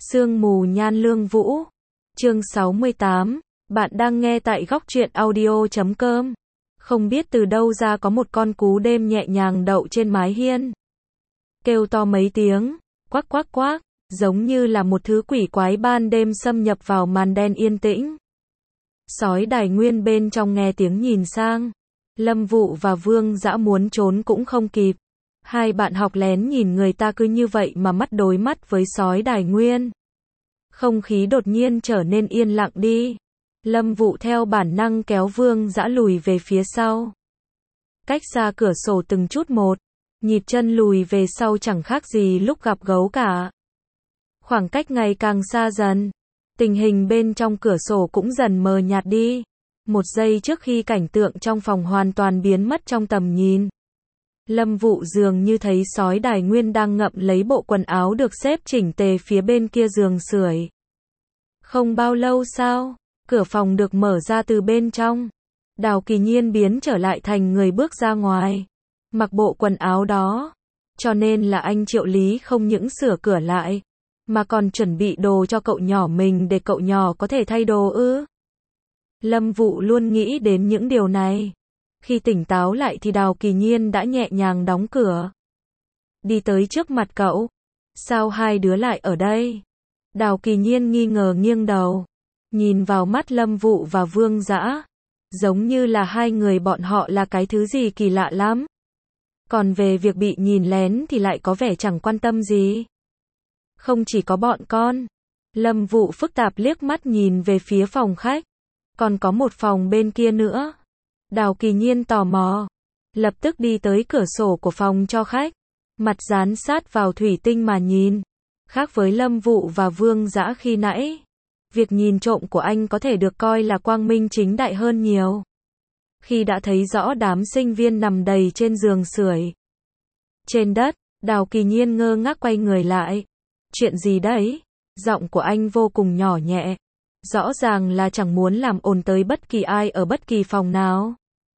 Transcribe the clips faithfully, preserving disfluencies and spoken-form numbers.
Sương mù nhan lương vũ. Chương sáu mươi tám. Bạn đang nghe tại góc truyện audio chấm com. Không biết từ đâu ra có một con cú đêm nhẹ nhàng đậu trên mái hiên. Kêu to mấy tiếng, quắc quắc quắc, giống như là một thứ quỷ quái ban đêm xâm nhập vào màn đen yên tĩnh. Sói Đài Nguyên bên trong nghe tiếng nhìn sang. Lâm Vụ và Vương Dã muốn trốn cũng không kịp. Hai bạn học lén nhìn người ta cứ như vậy mà mắt đối mắt với sói Đài Nguyên. Không khí đột nhiên trở nên yên lặng đi. Lâm Vụ theo bản năng kéo Vương Dã lùi về phía sau. Cách xa cửa sổ từng chút một, nhịp chân lùi về sau chẳng khác gì lúc gặp gấu cả. Khoảng cách ngày càng xa dần, tình hình bên trong cửa sổ cũng dần mờ nhạt đi. Một giây trước khi cảnh tượng trong phòng hoàn toàn biến mất trong tầm nhìn, Lâm Vụ dường như thấy sói Đài Nguyên đang ngậm lấy bộ quần áo được xếp chỉnh tề phía bên kia giường sưởi. Không bao lâu sau, cửa phòng được mở ra từ bên trong. Đào Kỳ Nhiên biến trở lại thành người bước ra ngoài, mặc bộ quần áo đó. Cho nên là anh Triệu Lý không những sửa cửa lại, mà còn chuẩn bị đồ cho cậu nhỏ mình để cậu nhỏ có thể thay đồ ư. Lâm Vụ luôn nghĩ đến những điều này. Khi tỉnh táo lại thì Đào Kỳ Nhiên đã nhẹ nhàng đóng cửa, đi tới trước mặt cậu. Sao hai đứa lại ở đây? Đào Kỳ Nhiên nghi ngờ nghiêng đầu, nhìn vào mắt Lâm Vụ và Vương Dã, giống như là hai người bọn họ là cái thứ gì kỳ lạ lắm. Còn về việc bị nhìn lén thì lại có vẻ chẳng quan tâm gì. Không chỉ có bọn con. Lâm Vụ phức tạp liếc mắt nhìn về phía phòng khách. Còn có một phòng bên kia nữa. Đào Kỳ Nhiên tò mò, lập tức đi tới cửa sổ của phòng cho khách, mặt dán sát vào thủy tinh mà nhìn. Khác với Lâm Vụ và Vương Dã khi nãy, việc nhìn trộm của anh có thể được coi là quang minh chính đại hơn nhiều. Khi đã thấy rõ đám sinh viên nằm đầy trên giường sưởi, trên đất, Đào Kỳ Nhiên ngơ ngác quay người lại. Chuyện gì đấy? Giọng của anh vô cùng nhỏ nhẹ. Rõ ràng là chẳng muốn làm ồn tới bất kỳ ai ở bất kỳ phòng nào.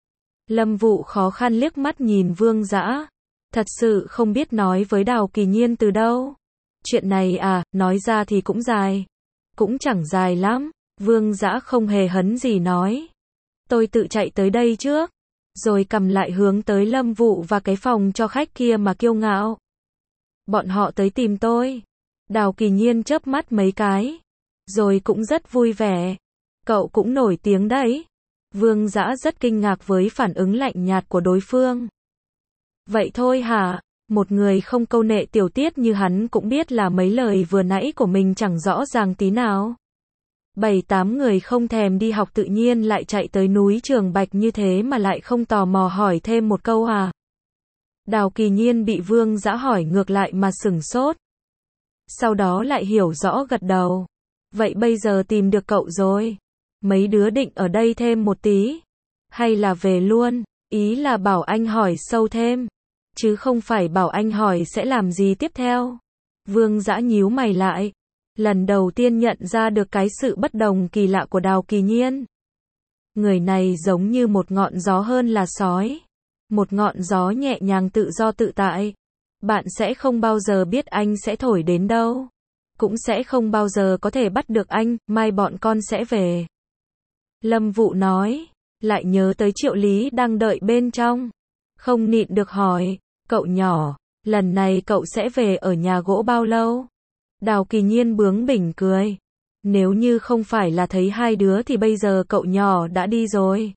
Lâm Vụ khó khăn liếc mắt nhìn Vương Dã, thật sự không biết nói với Đào Kỳ Nhiên từ đâu. Chuyện này à, nói ra thì cũng dài. Cũng chẳng dài lắm. Vương Dã không hề hấn gì nói. Tôi tự chạy tới đây trước. Rồi cầm lại hướng tới Lâm Vụ và cái phòng cho khách kia mà kiêu ngạo. Bọn họ tới tìm tôi. Đào Kỳ Nhiên chớp mắt mấy cái, rồi cũng rất vui vẻ. Cậu cũng nổi tiếng đấy. Vương Dã rất kinh ngạc với phản ứng lạnh nhạt của đối phương. Vậy thôi hả? Một người không câu nệ tiểu tiết như hắn cũng biết là mấy lời vừa nãy của mình chẳng rõ ràng tí nào. Bảy tám người không thèm đi học tự nhiên lại chạy tới núi Trường Bạch như thế mà lại không tò mò hỏi thêm một câu à? Đào Kỳ Nhiên bị Vương Dã hỏi ngược lại mà sửng sốt. Sau đó lại hiểu rõ gật đầu. Vậy bây giờ tìm được cậu rồi. Mấy đứa định ở đây thêm một tí? Hay là về luôn? Ý là bảo anh hỏi sâu thêm, chứ không phải bảo anh hỏi sẽ làm gì tiếp theo. Vương Dã nhíu mày lại. Lần đầu tiên nhận ra được cái sự bất đồng kỳ lạ của Đào Kỳ Nhiên. Người này giống như một ngọn gió hơn là sói. Một ngọn gió nhẹ nhàng tự do tự tại. Bạn sẽ không bao giờ biết anh sẽ thổi đến đâu. Cũng sẽ không bao giờ có thể bắt được anh, mai bọn con sẽ về. Lâm Vụ nói, lại nhớ tới Triệu Lý đang đợi bên trong. Không nhịn được hỏi, cậu nhỏ, lần này cậu sẽ về ở nhà gỗ bao lâu? Đào Kỳ Nhiên bướng bỉnh cười. Nếu như không phải là thấy hai đứa thì bây giờ cậu nhỏ đã đi rồi.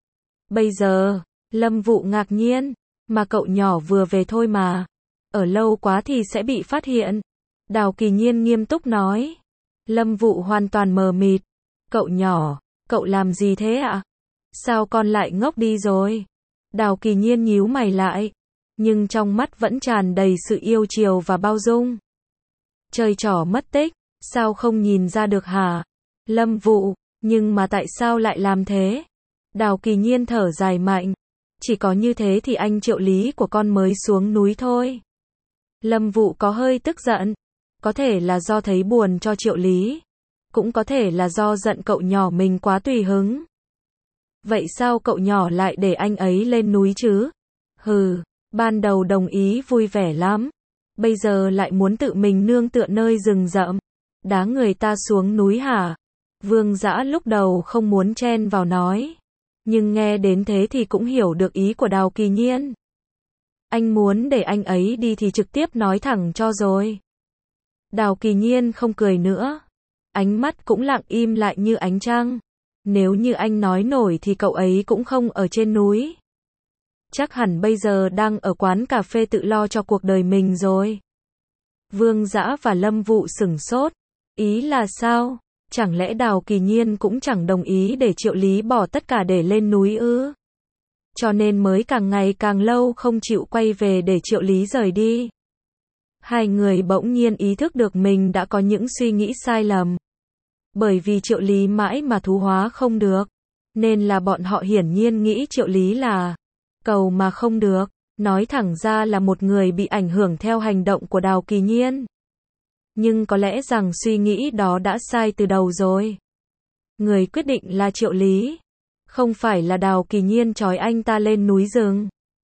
Bây giờ, Lâm Vụ ngạc nhiên, mà cậu nhỏ vừa về thôi mà. Ở lâu quá thì sẽ bị phát hiện. Đào Kỳ Nhiên nghiêm túc nói. Lâm Vụ hoàn toàn mờ mịt. Cậu nhỏ, cậu làm gì thế ạ? Sao con lại ngốc đi rồi? Đào Kỳ Nhiên nhíu mày lại, nhưng trong mắt vẫn tràn đầy sự yêu chiều và bao dung. Chơi trò mất tích, sao không nhìn ra được hả? Lâm Vụ, nhưng mà tại sao lại làm thế? Đào Kỳ Nhiên thở dài mạnh. Chỉ có như thế thì anh Triệu Lý của con mới xuống núi thôi. Lâm Vụ có hơi tức giận. Có thể là do thấy buồn cho Triệu Lý. Cũng có thể là do giận cậu nhỏ mình quá tùy hứng. Vậy sao cậu nhỏ lại để anh ấy lên núi chứ? Hừ, ban đầu đồng ý vui vẻ lắm. Bây giờ lại muốn tự mình nương tựa nơi rừng rậm. Đá người ta xuống núi hả? Vương Dã lúc đầu không muốn chen vào nói, nhưng nghe đến thế thì cũng hiểu được ý của Đào Kỳ Nhiên. Anh muốn để anh ấy đi thì trực tiếp nói thẳng cho rồi. Đào Kỳ Nhiên không cười nữa, ánh mắt cũng lặng im lại như ánh trăng. Nếu như anh nói nổi thì cậu ấy cũng không ở trên núi. Chắc hẳn bây giờ đang ở quán cà phê tự lo cho cuộc đời mình rồi. Vương Dã và Lâm Vụ sửng sốt. Ý là sao? Chẳng lẽ Đào Kỳ Nhiên cũng chẳng đồng ý để Triệu Lý bỏ tất cả để lên núi ư? Cho nên mới càng ngày càng lâu không chịu quay về để Triệu Lý rời đi. Hai người bỗng nhiên ý thức được mình đã có những suy nghĩ sai lầm. Bởi vì Triệu Lý mãi mà thú hóa không được, nên là bọn họ hiển nhiên nghĩ Triệu Lý là cầu mà không được, nói thẳng ra là một người bị ảnh hưởng theo hành động của Đào Kỳ Nhiên. Nhưng có lẽ rằng suy nghĩ đó đã sai từ đầu rồi. Người quyết định là Triệu Lý, không phải là Đào Kỳ Nhiên trói anh ta lên núi rừng.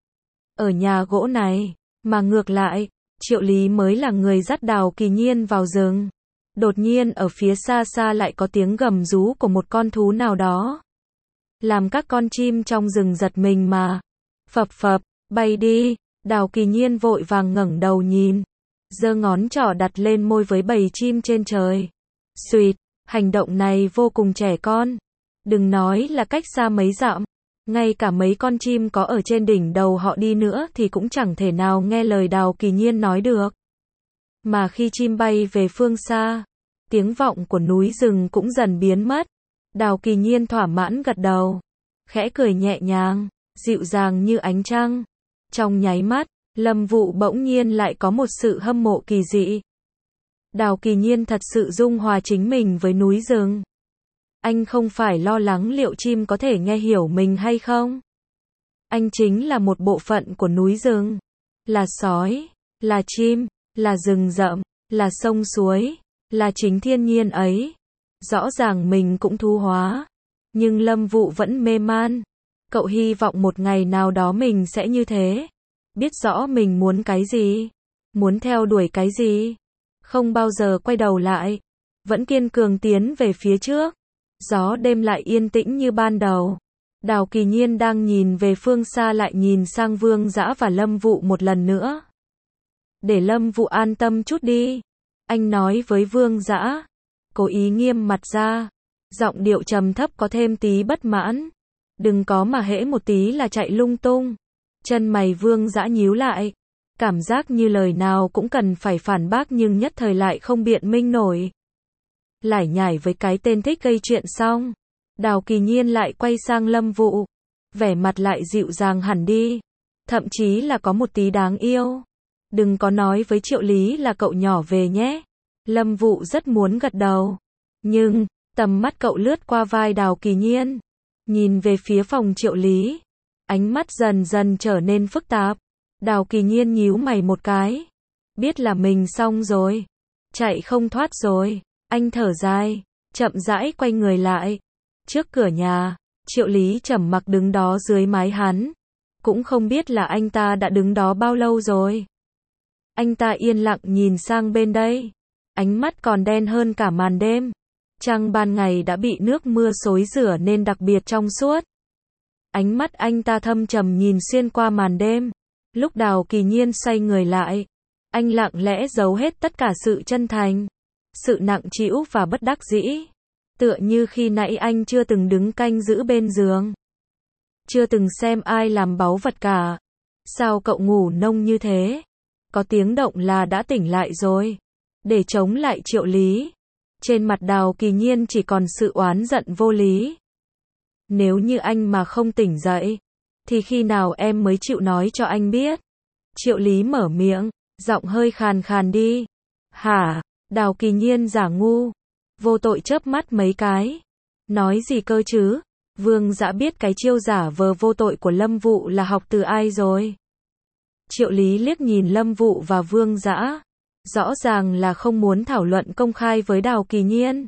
Ở nhà gỗ này, mà ngược lại, Triệu Lý mới là người dắt Đào Kỳ Nhiên vào rừng. Đột nhiên ở phía xa xa lại có tiếng gầm rú của một con thú nào đó, làm các con chim trong rừng giật mình mà phập phập, bay đi. Đào Kỳ Nhiên vội vàng ngẩng đầu nhìn, giơ ngón trỏ đặt lên môi với bầy chim trên trời. Xuỵt, hành động này vô cùng trẻ con. Đừng nói là cách xa mấy dặm, ngay cả mấy con chim có ở trên đỉnh đầu họ đi nữa thì cũng chẳng thể nào nghe lời Đào Kỳ Nhiên nói được. Mà khi chim bay về phương xa, tiếng vọng của núi rừng cũng dần biến mất. Đào Kỳ Nhiên thỏa mãn gật đầu, khẽ cười nhẹ nhàng, dịu dàng như ánh trăng. Trong nháy mắt, Lâm Vụ bỗng nhiên lại có một sự hâm mộ kỳ dị. Đào Kỳ Nhiên thật sự dung hòa chính mình với núi rừng. Anh không phải lo lắng liệu chim có thể nghe hiểu mình hay không. Anh chính là một bộ phận của núi rừng. Là sói, là chim, là rừng rậm, là sông suối, là chính thiên nhiên ấy. Rõ ràng mình cũng thú hóa, nhưng Lâm Vụ vẫn mê man. Cậu hy vọng một ngày nào đó mình sẽ như thế. Biết rõ mình muốn cái gì, muốn theo đuổi cái gì, không bao giờ quay đầu lại, vẫn kiên cường tiến về phía trước. Gió đêm lại yên tĩnh như ban đầu. Đào Kỳ Nhiên đang nhìn về phương xa lại nhìn sang Vương Dã và Lâm Vụ một lần nữa. Để Lâm Vụ an tâm chút đi, anh nói với Vương Dã, cố ý nghiêm mặt ra, giọng điệu trầm thấp có thêm tí bất mãn. Đừng có mà hễ một tí là chạy lung tung. Chân mày Vương Dã nhíu lại, cảm giác như lời nào cũng cần phải phản bác nhưng nhất thời lại không biện minh nổi. Lải nhải với cái tên thích gây chuyện xong, Đào Kỳ Nhiên lại quay sang Lâm Vụ, vẻ mặt lại dịu dàng hẳn đi, thậm chí là có một tí đáng yêu. Đừng có nói với Triệu Lý là cậu nhỏ về nhé. Lâm Vụ rất muốn gật đầu, nhưng tầm mắt cậu lướt qua vai Đào Kỳ Nhiên, nhìn về phía phòng Triệu Lý, ánh mắt dần dần trở nên phức tạp. Đào Kỳ Nhiên nhíu mày một cái, biết là mình xong rồi, chạy không thoát rồi. Anh thở dài, chậm rãi quay người lại. Trước cửa nhà, Triệu Lý trầm mặc đứng đó dưới mái hắn, cũng không biết là anh ta đã đứng đó bao lâu rồi. Anh ta yên lặng nhìn sang bên đây, ánh mắt còn đen hơn cả màn đêm. Trăng ban ngày đã bị nước mưa xối rửa nên đặc biệt trong suốt. Ánh mắt anh ta thâm trầm nhìn xuyên qua màn đêm. Lúc Đào Kỳ Nhiên xoay người lại, anh lặng lẽ giấu hết tất cả sự chân thành, sự nặng trĩu và bất đắc dĩ. Tựa như khi nãy anh chưa từng đứng canh giữ bên giường, chưa từng xem ai làm báu vật cả. Sao cậu ngủ nông như thế? Có tiếng động là đã tỉnh lại rồi. Để chống lại Triệu Lý, trên mặt Đào Kỳ Nhiên chỉ còn sự oán giận vô lý. Nếu như anh mà không tỉnh dậy, thì khi nào em mới chịu nói cho anh biết? Triệu Lý mở miệng, giọng hơi khàn khàn đi. Hả? Đào Kỳ Nhiên giả ngu, vô tội chớp mắt mấy cái. Nói gì cơ chứ? Vương Dã biết cái chiêu giả vờ vô tội của Lâm Vụ là học từ ai rồi. Triệu Lý liếc nhìn Lâm Vụ và Vương Dã, rõ ràng là không muốn thảo luận công khai với Đào Kỳ Nhiên.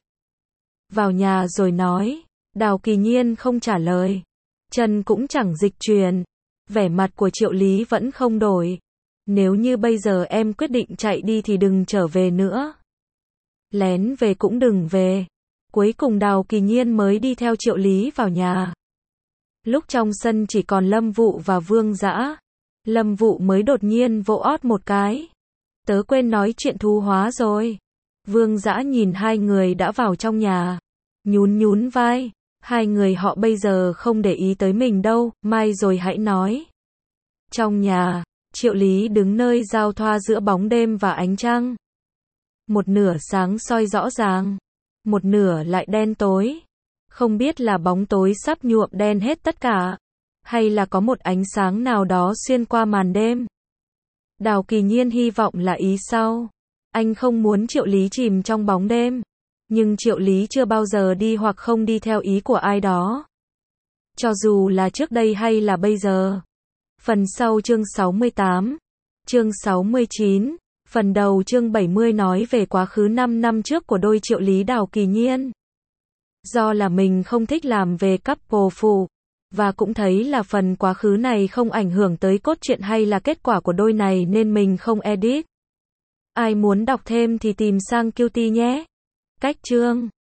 Vào nhà rồi nói. Đào Kỳ Nhiên không trả lời, chân cũng chẳng dịch chuyển. Vẻ mặt của Triệu Lý vẫn không đổi. Nếu như bây giờ em quyết định chạy đi thì đừng trở về nữa. Lén về cũng đừng về. Cuối cùng Đào Kỳ Nhiên mới đi theo Triệu Lý vào nhà. Lúc trong sân chỉ còn Lâm Vụ và Vương Dã. Lâm Vụ mới đột nhiên vỗ ót một cái. Tớ quên nói chuyện thú hóa rồi. Vương Dã nhìn hai người đã vào trong nhà. Nhún nhún vai. Hai người họ bây giờ không để ý tới mình đâu, mai rồi hãy nói. Trong nhà, Triệu Lý đứng nơi giao thoa giữa bóng đêm và ánh trăng. Một nửa sáng soi rõ ràng, một nửa lại đen tối. Không biết là bóng tối sắp nhuộm đen hết tất cả, hay là có một ánh sáng nào đó xuyên qua màn đêm. Đào Kỳ Nhiên hy vọng là ý sau. Anh không muốn Triệu Lý chìm trong bóng đêm. Nhưng Triệu Lý chưa bao giờ đi hoặc không đi theo ý của ai đó. Cho dù là trước đây hay là bây giờ. Phần sau chương sáu mươi tám. Chương sáu mươi chín. Phần đầu chương bảy mươi nói về quá khứ năm năm trước của đôi Triệu Lý Đào Kỳ Nhiên. Do là mình không thích làm về couple phụ. Và cũng thấy là phần quá khứ này không ảnh hưởng tới cốt truyện hay là kết quả của đôi này nên mình không edit. Ai muốn đọc thêm thì tìm sang Qt nhé. Cách chương